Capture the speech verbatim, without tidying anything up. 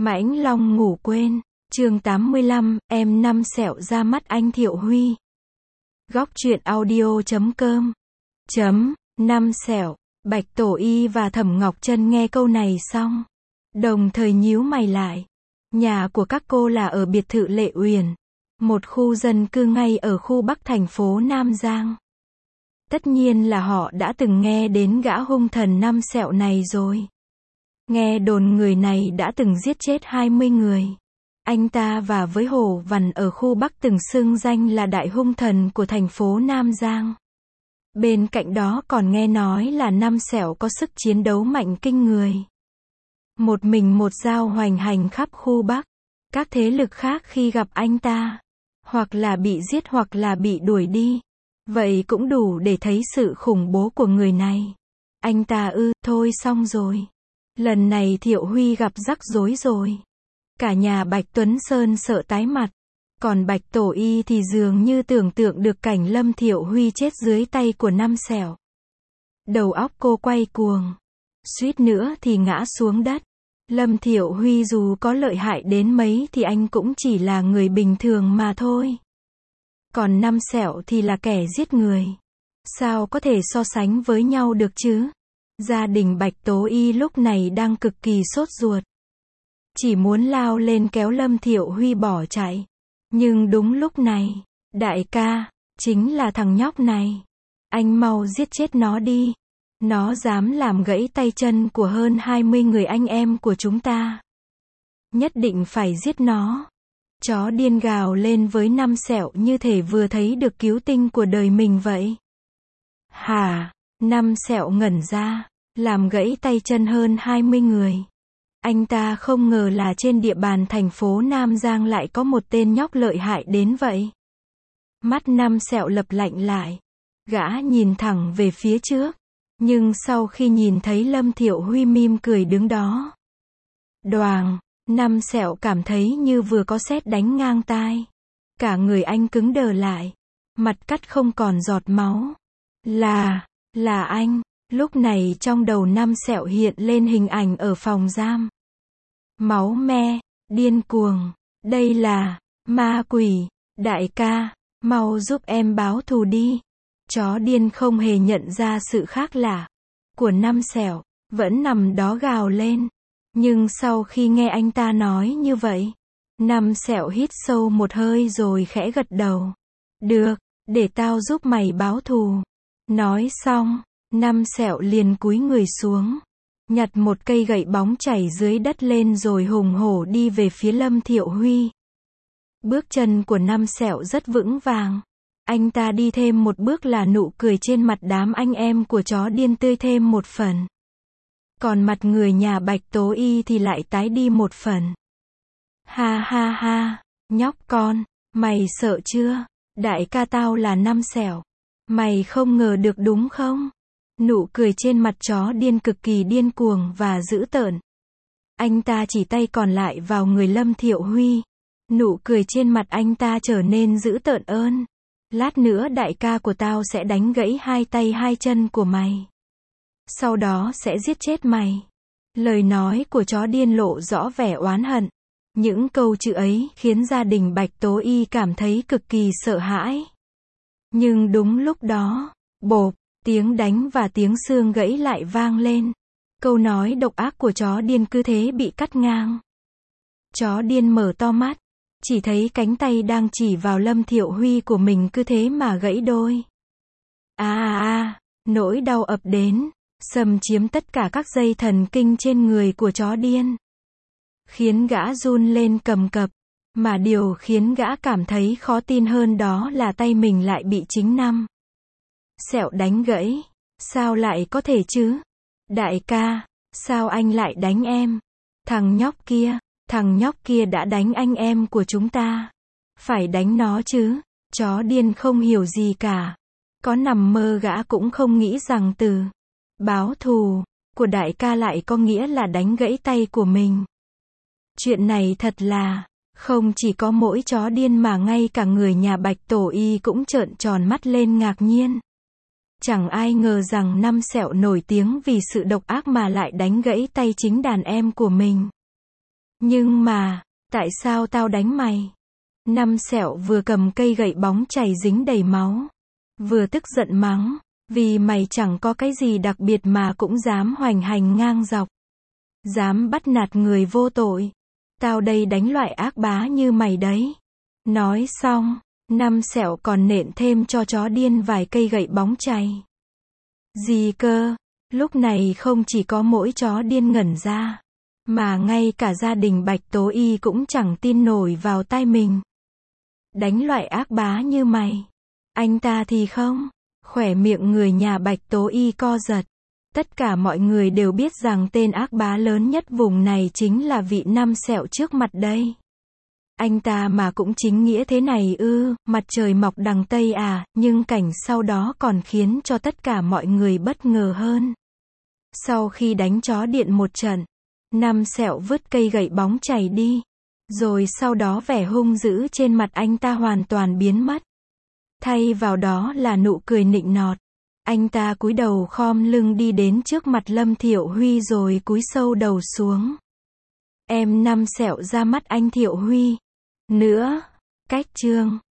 Mãnh Long ngủ quên. Chương tám mươi lăm, em năm sẹo ra mắt anh Thiệu Huy. Góc truyện audio chấm com. Chấm, năm sẹo. Bạch Tổ Y và Thẩm Ngọc Trân nghe câu này xong, đồng thời nhíu mày lại. Nhà của các cô là ở biệt thự Lệ Uyển, một khu dân cư ngay ở khu Bắc thành phố Nam Giang. Tất nhiên là họ đã từng nghe đến gã hung thần năm sẹo này rồi. Nghe đồn người này đã từng giết chết hai mươi người. Anh ta và với Hồ Vằn ở khu Bắc từng xưng danh là đại hung thần của thành phố Nam Giang. Bên cạnh đó còn nghe nói là năm sẹo có sức chiến đấu mạnh kinh người. Một mình một dao hoành hành khắp khu Bắc. Các thế lực khác khi gặp anh ta, hoặc là bị giết hoặc là bị đuổi đi. Vậy cũng đủ để thấy sự khủng bố của người này. Anh ta ư, thôi xong rồi. Lần này Thiệu Huy gặp rắc rối rồi. Cả nhà Bạch Tuấn Sơn sợ tái mặt. Còn Bạch Tổ Y thì dường như tưởng tượng được cảnh Lâm Thiệu Huy chết dưới tay của năm sẹo. Đầu óc cô quay cuồng. Suýt nữa thì ngã xuống đất. Lâm Thiệu Huy dù có lợi hại đến mấy thì anh cũng chỉ là người bình thường mà thôi. Còn năm sẹo thì là kẻ giết người. Sao có thể so sánh với nhau được chứ? Gia đình Bạch Tố Y lúc này đang cực kỳ sốt ruột. Chỉ muốn lao lên kéo Lâm Thiệu Huy bỏ chạy. Nhưng đúng lúc này, đại ca, chính là thằng nhóc này. Anh mau giết chết nó đi. Nó dám làm gãy tay chân của hơn hai mươi người anh em của chúng ta. Nhất định phải giết nó. Chó điên gào lên với năm sẹo như thể vừa thấy được cứu tinh của đời mình vậy. Hả? Năm sẹo ngẩn ra. Làm gãy tay chân hơn hai mươi người. Anh ta không ngờ là trên địa bàn thành phố Nam Giang lại có một tên nhóc lợi hại đến vậy. Mắt năm sẹo lập lạnh lại. Gã nhìn thẳng về phía trước. Nhưng sau khi nhìn thấy Lâm Thiệu Huy mỉm cười đứng đó, đoàng, năm sẹo cảm thấy như vừa có sét đánh ngang tai. Cả người anh cứng đờ lại. Mặt cắt không còn giọt máu. Là, là anh. Lúc này trong đầu năm sẹo hiện lên hình ảnh ở phòng giam. Máu me, điên cuồng. Đây là ma quỷ. Đại ca, mau giúp em báo thù đi. Chó điên không hề nhận ra sự khác lạ của năm sẹo, vẫn nằm đó gào lên. Nhưng sau khi nghe anh ta nói như vậy, năm sẹo hít sâu một hơi rồi khẽ gật đầu. Được, để tao giúp mày báo thù. Nói xong, năm sẹo liền cúi người xuống, nhặt một cây gậy bóng chảy dưới đất lên rồi hùng hổ đi về phía Lâm Thiệu Huy. Bước chân của năm sẹo rất vững vàng. Anh ta đi thêm một bước là nụ cười trên mặt đám anh em của chó điên tươi thêm một phần. Còn mặt người nhà Bạch Tố Y thì lại tái đi một phần. Ha ha ha, nhóc con, mày sợ chưa? Đại ca tao là năm sẹo. Mày không ngờ được đúng không? Nụ cười trên mặt chó điên cực kỳ điên cuồng và dữ tợn. Anh ta chỉ tay còn lại vào người Lâm Thiệu Huy. Nụ cười trên mặt anh ta trở nên dữ tợn ơn. Lát nữa đại ca của tao sẽ đánh gãy hai tay hai chân của mày. Sau đó sẽ giết chết mày. Lời nói của chó điên lộ rõ vẻ oán hận. Những câu chữ ấy khiến gia đình Bạch Tố Y cảm thấy cực kỳ sợ hãi. Nhưng đúng lúc đó, bộp, tiếng đánh và tiếng xương gãy lại vang lên. Câu nói độc ác của chó điên cứ thế bị cắt ngang. Chó điên mở to mắt. Chỉ thấy cánh tay đang chỉ vào Lâm Thiệu Huy của mình cứ thế mà gãy đôi. À à à, nỗi đau ập đến, xâm chiếm tất cả các dây thần kinh trên người của chó điên. Khiến gã run lên cầm cập. Mà điều khiến gã cảm thấy khó tin hơn đó là tay mình lại bị chính năm sẹo đánh gãy. Sao lại có thể chứ? Đại ca, sao anh lại đánh em? Thằng nhóc kia. Thằng nhóc kia đã đánh anh em của chúng ta. Phải đánh nó chứ. Chó điên không hiểu gì cả. Có nằm mơ gã cũng không nghĩ rằng từ báo thù của đại ca lại có nghĩa là đánh gãy tay của mình. Chuyện này thật là, không chỉ có mỗi chó điên mà ngay cả người nhà Bạch Tổ Y cũng trợn tròn mắt lên ngạc nhiên. Chẳng ai ngờ rằng năm sẹo nổi tiếng vì sự độc ác mà lại đánh gãy tay chính đàn em của mình. Nhưng mà, tại sao tao đánh mày? Năm sẹo vừa cầm cây gậy bóng chày dính đầy máu, vừa tức giận mắng, vì mày chẳng có cái gì đặc biệt mà cũng dám hoành hành ngang dọc. Dám bắt nạt người vô tội. Tao đây đánh loại ác bá như mày đấy. Nói xong, năm sẹo còn nện thêm cho chó điên vài cây gậy bóng chày. Gì cơ? Lúc này không chỉ có mỗi chó điên ngẩn ra, mà ngay cả gia đình Bạch Tố Y cũng chẳng tin nổi vào tai mình. Đánh loại ác bá như mày. Anh ta thì không. Khỏe miệng người nhà Bạch Tố Y co giật. Tất cả mọi người đều biết rằng tên ác bá lớn nhất vùng này chính là vị năm sẹo trước mặt đây. Anh ta mà cũng chính nghĩa thế này ư, mặt trời mọc đằng Tây à, nhưng cảnh sau đó còn khiến cho tất cả mọi người bất ngờ hơn. Sau khi đánh chó điện một trận, năm sẹo vứt cây gậy bóng chày đi. Rồi sau đó vẻ hung dữ trên mặt anh ta hoàn toàn biến mất. Thay vào đó là nụ cười nịnh nọt. Anh ta cúi đầu khom lưng đi đến trước mặt Lâm Thiệu Huy rồi cúi sâu đầu xuống. Em năm sẹo ra mắt anh Thiệu Huy. Nữa, cách chương